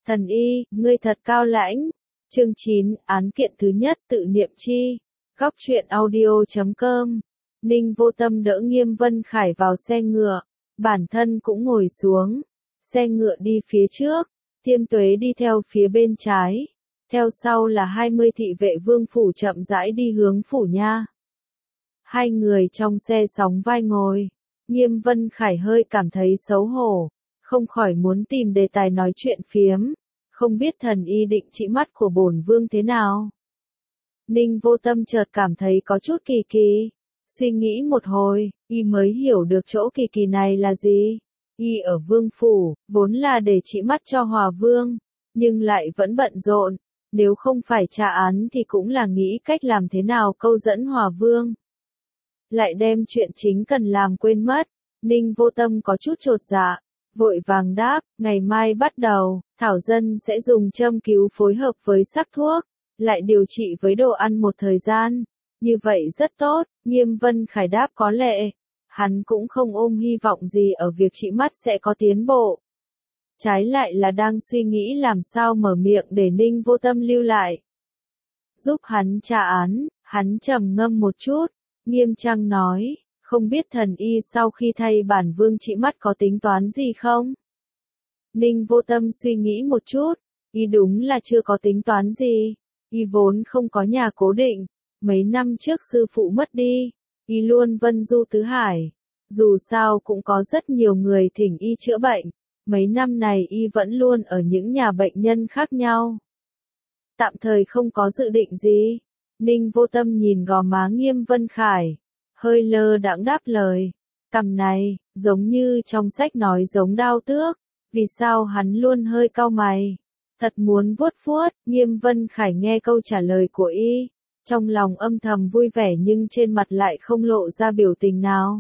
Thần y, ngươi thật cao lãnh. Chương 9, án kiện thứ nhất tự niệm chi. Góc truyện audio.com. Ninh Vô Tâm đỡ Nghiêm Vân Khải vào xe ngựa, bản thân cũng ngồi xuống. Xe ngựa đi phía trước, Tiêm Tuế đi theo phía bên trái. Theo sau là 20 thị vệ vương phủ chậm rãi đi hướng phủ nha. Hai người trong xe sóng vai ngồi. Nghiêm Vân Khải hơi cảm thấy xấu hổ, không khỏi muốn tìm đề tài nói chuyện phiếm. Không biết thần y định trị mắt của bổn vương thế nào. Ninh Vô Tâm chợt cảm thấy có chút kỳ kỳ. Suy nghĩ một hồi, y mới hiểu được chỗ kỳ kỳ này là gì. Y ở vương phủ, vốn là để trị mắt cho Hòa Vương, nhưng lại vẫn bận rộn. Nếu không phải tra án thì cũng là nghĩ cách làm thế nào câu dẫn Hòa Vương. Lại đem chuyện chính cần làm quên mất. Ninh Vô Tâm có chút chột dạ, vội vàng đáp, ngày mai bắt đầu, Thảo Dân sẽ dùng châm cứu phối hợp với sắc thuốc, lại điều trị với đồ ăn một thời gian. Như vậy rất tốt. Nghiêm Vân Khải đáp có lệ. Hắn cũng không ôm hy vọng gì ở việc trị mắt sẽ có tiến bộ. Trái lại là đang suy nghĩ làm sao mở miệng để Ninh Vô Tâm lưu lại. Giúp hắn tra án, hắn trầm ngâm một chút, nghiêm trang nói, không biết thần y sau khi thay bản vương trị mắt có tính toán gì không? Ninh Vô Tâm suy nghĩ một chút, y đúng là chưa có tính toán gì. Y vốn không có nhà cố định, mấy năm trước sư phụ mất đi, y luôn vân du tứ hải. Dù sao cũng có rất nhiều người thỉnh y chữa bệnh, mấy năm này y vẫn luôn ở những nhà bệnh nhân khác nhau. Tạm thời không có dự định gì. Ninh Vô Tâm nhìn gò má Nghiêm Vân Khải, hơi lơ đãng đáp lời. Cằm này, giống như trong sách nói giống đao tước, vì sao hắn luôn hơi cau mày. Thật muốn vuốt vuốt. Nghiêm Vân Khải nghe câu trả lời của y, trong lòng âm thầm vui vẻ nhưng trên mặt lại không lộ ra biểu tình nào.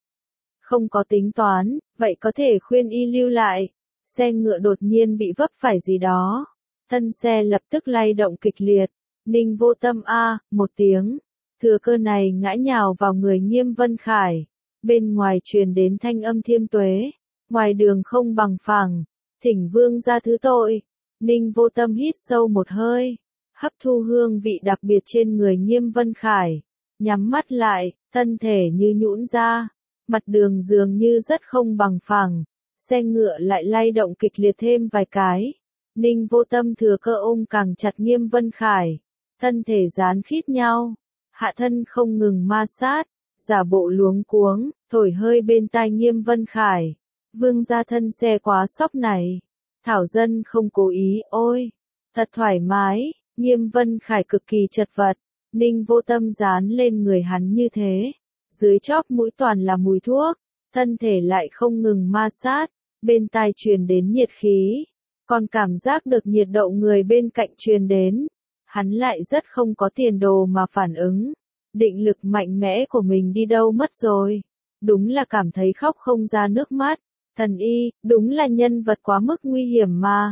Không có tính toán, vậy có thể khuyên y lưu lại. Xe ngựa đột nhiên bị vấp phải gì đó. Thân xe lập tức lay động kịch liệt. Ninh Vô Tâm một tiếng. Thừa cơ này ngã nhào vào người Nghiêm Vân Khải. Bên ngoài truyền đến thanh âm Thiêm Tuế. Ngoài đường không bằng phẳng. Thỉnh vương ra thứ tội. Ninh Vô Tâm hít sâu một hơi. Hấp thu hương vị đặc biệt trên người Nghiêm Vân Khải. Nhắm mắt lại, thân thể như nhũn ra. Mặt đường dường như rất không bằng phẳng. Xe ngựa lại lay động kịch liệt thêm vài cái. Ninh Vô Tâm thừa cơ ôm càng chặt Nghiêm Vân Khải. Thân thể dán khít nhau. Hạ thân không ngừng ma sát. Giả bộ luống cuống, thổi hơi bên tai Nghiêm Vân Khải. Vương ra thân xe quá sóc này. Thảo Dân không cố ý, ôi. Thật thoải mái. Nghiêm Vân Khải cực kỳ chật vật. Ninh Vô Tâm dán lên người hắn như thế. Dưới chóp mũi toàn là mùi thuốc. Thân thể lại không ngừng ma sát. Bên tai truyền đến nhiệt khí. Còn cảm giác được nhiệt độ người bên cạnh truyền đến. Hắn lại rất không có tiền đồ mà phản ứng. Định lực mạnh mẽ của mình đi đâu mất rồi. Đúng là cảm thấy khóc không ra nước mắt. Thần y, đúng là nhân vật quá mức nguy hiểm mà.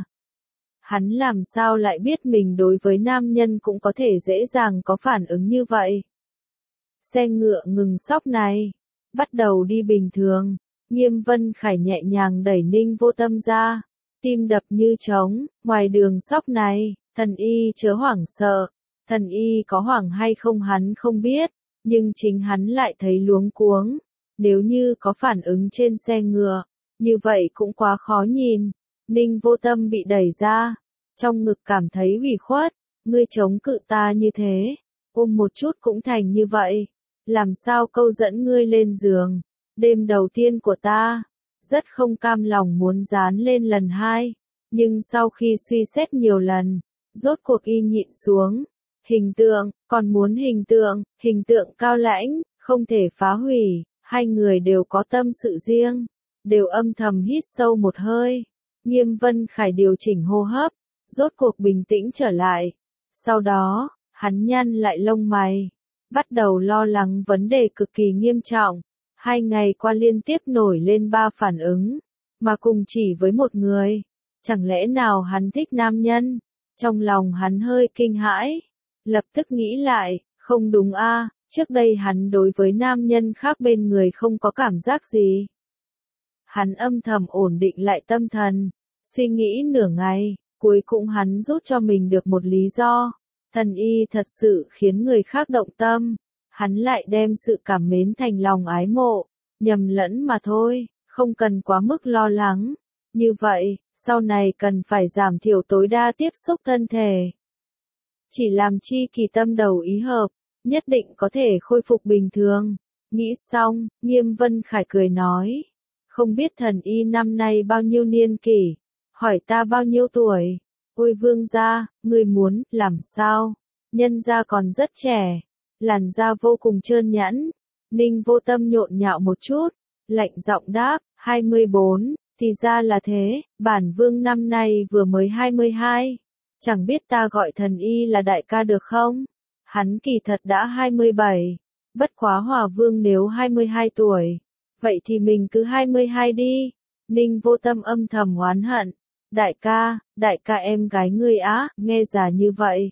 Hắn làm sao lại biết mình đối với nam nhân cũng có thể dễ dàng có phản ứng như vậy. Xe ngựa ngừng sóc này. Bắt đầu đi bình thường. Nghiêm Vân Khải nhẹ nhàng đẩy Ninh Vô Tâm ra. Tim đập như trống. Ngoài đường sóc này, thần y chớ hoảng sợ. Thần y có hoảng hay không hắn không biết. Nhưng chính hắn lại thấy luống cuống. Nếu như có phản ứng trên xe ngựa, như vậy cũng quá khó nhìn. Ninh Vô Tâm bị đẩy ra. Trong ngực cảm thấy ủy khuất. Ngươi chống cự ta như thế. Ôm một chút cũng thành như vậy. Làm sao câu dẫn ngươi lên giường. Đêm đầu tiên của ta. Rất không cam lòng muốn dán lên lần hai. Nhưng sau khi suy xét nhiều lần, rốt cuộc y nhịn xuống. Hình tượng, còn muốn hình tượng cao lãnh, không thể phá hủy. Hai người đều có tâm sự riêng. Đều âm thầm hít sâu một hơi. Nghiêm Vân Khải điều chỉnh hô hấp. Rốt cuộc bình tĩnh trở lại. Sau đó, hắn nhăn lại lông mày. Bắt đầu lo lắng vấn đề cực kỳ nghiêm trọng. 2 ngày qua liên tiếp nổi lên 3 phản ứng. Mà cùng chỉ với một người. Chẳng lẽ nào hắn thích nam nhân? Trong lòng hắn hơi kinh hãi. Lập tức nghĩ lại, không đúng trước đây hắn đối với nam nhân khác bên người không có cảm giác gì. Hắn âm thầm ổn định lại tâm thần. Suy nghĩ nửa ngày, Cuối cùng hắn rút cho mình được một lý do. Thần y thật sự khiến người khác động tâm. Hắn lại đem sự cảm mến thành lòng ái mộ. Nhầm lẫn mà thôi, không cần quá mức lo lắng. Như vậy, sau này cần phải giảm thiểu tối đa tiếp xúc thân thể. Chỉ làm chi kỳ tâm đầu ý hợp, nhất định có thể khôi phục bình thường. Nghĩ xong, Nghiêm Vân Khải cười nói. Không biết thần y năm nay bao nhiêu niên kỷ, hỏi ta bao nhiêu tuổi. Ôi vương gia, ngươi muốn, làm sao? Nhân gia còn rất trẻ, làn da vô cùng trơn nhẵn. Ninh Vô Tâm nhộn nhạo một chút, lạnh giọng đáp, 24, thì ra là thế, bản vương năm nay vừa mới 22. Chẳng biết ta gọi thần y là đại ca được không? Hắn kỳ thật đã 27, bất quá Hòa Vương nếu 22 tuổi, vậy thì mình cứ 22 đi. Ninh Vô Tâm âm thầm oán hận. Đại ca em gái ngươi á, nghe già như vậy.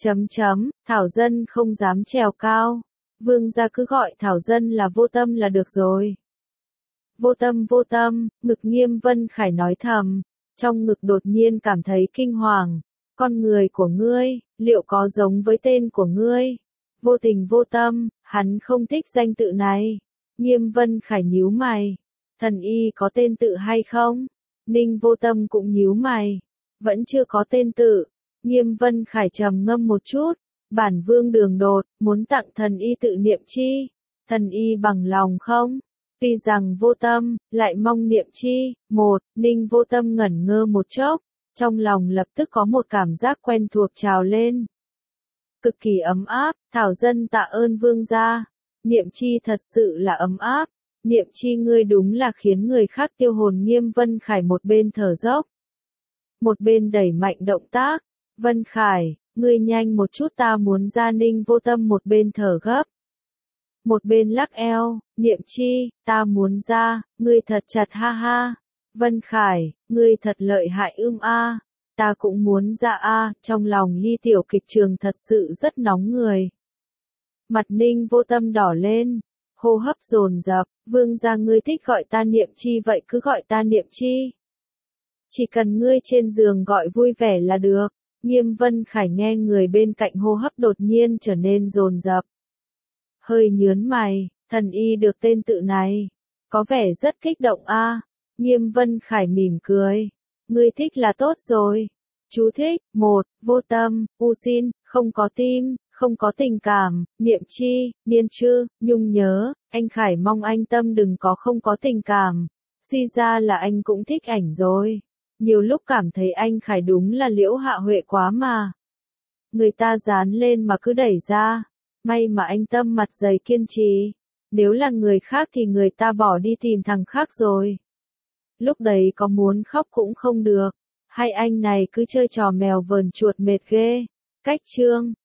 Thảo Dân không dám trèo cao. Vương gia cứ gọi Thảo Dân là Vô Tâm là được rồi. Vô tâm, ngực Nghiêm Vân Khải nói thầm, trong ngực đột nhiên cảm thấy kinh hoàng. Con người của ngươi, liệu có giống với tên của ngươi? Vô tình vô tâm, hắn không thích danh tự này. Nghiêm Vân Khải nhíu mày. Thần y có tên tự hay không? Ninh Vô Tâm cũng nhíu mày. Vẫn chưa có tên tự. Nghiêm Vân Khải trầm ngâm một chút. Bản vương đường đột, muốn tặng thần y tự niệm chi? Thần y bằng lòng không? Tuy rằng vô tâm, lại mong niệm chi? Ninh Vô Tâm ngẩn ngơ một chốc. Trong lòng lập tức có một cảm giác quen thuộc trào lên. Cực kỳ ấm áp, Thảo Dân tạ ơn vương gia. Niệm chi thật sự là ấm áp. Niệm chi ngươi đúng là khiến người khác tiêu hồn. Nghiêm Vân Khải một bên thở dốc, một bên đẩy mạnh động tác. Vân Khải, ngươi nhanh một chút ta muốn ra. Ninh Vô Tâm một bên thở gấp, một bên lắc eo. Niệm chi, ta muốn ra, ngươi thật chặt ha ha. Vân Khải, ngươi thật lợi hại a. Ta cũng muốn ra a. Trong lòng Ly Tiểu Kịch Trường thật sự rất nóng người. Mặt Ninh Vô Tâm đỏ lên, hô hấp dồn dập. Vương gia ngươi thích gọi ta niệm chi vậy cứ gọi ta niệm chi. Chỉ cần ngươi trên giường gọi vui vẻ là được. Nghiêm Vân Khải nghe người bên cạnh hô hấp đột nhiên trở nên dồn dập, hơi nhướng mày. Thần y được tên tự này, có vẻ rất kích động a. Nghiêm Vân Khải mỉm cười. Ngươi thích là tốt rồi. Chú thích, 1. Vô tâm, u xin, không có tim, không có tình cảm. Niệm chi, niên chư, nhung nhớ. Anh Khải mong anh Tâm đừng có không có tình cảm. Suy ra là anh cũng thích ảnh rồi. Nhiều lúc cảm thấy anh Khải đúng là Liễu Hạ Huệ quá mà. Người ta dán lên mà cứ đẩy ra. May mà anh Tâm mặt dày kiên trì. Nếu là người khác thì người ta bỏ đi tìm thằng khác rồi. Lúc đấy có muốn khóc cũng không được. Hay anh này cứ chơi trò mèo vờn chuột mệt ghê. Cách chương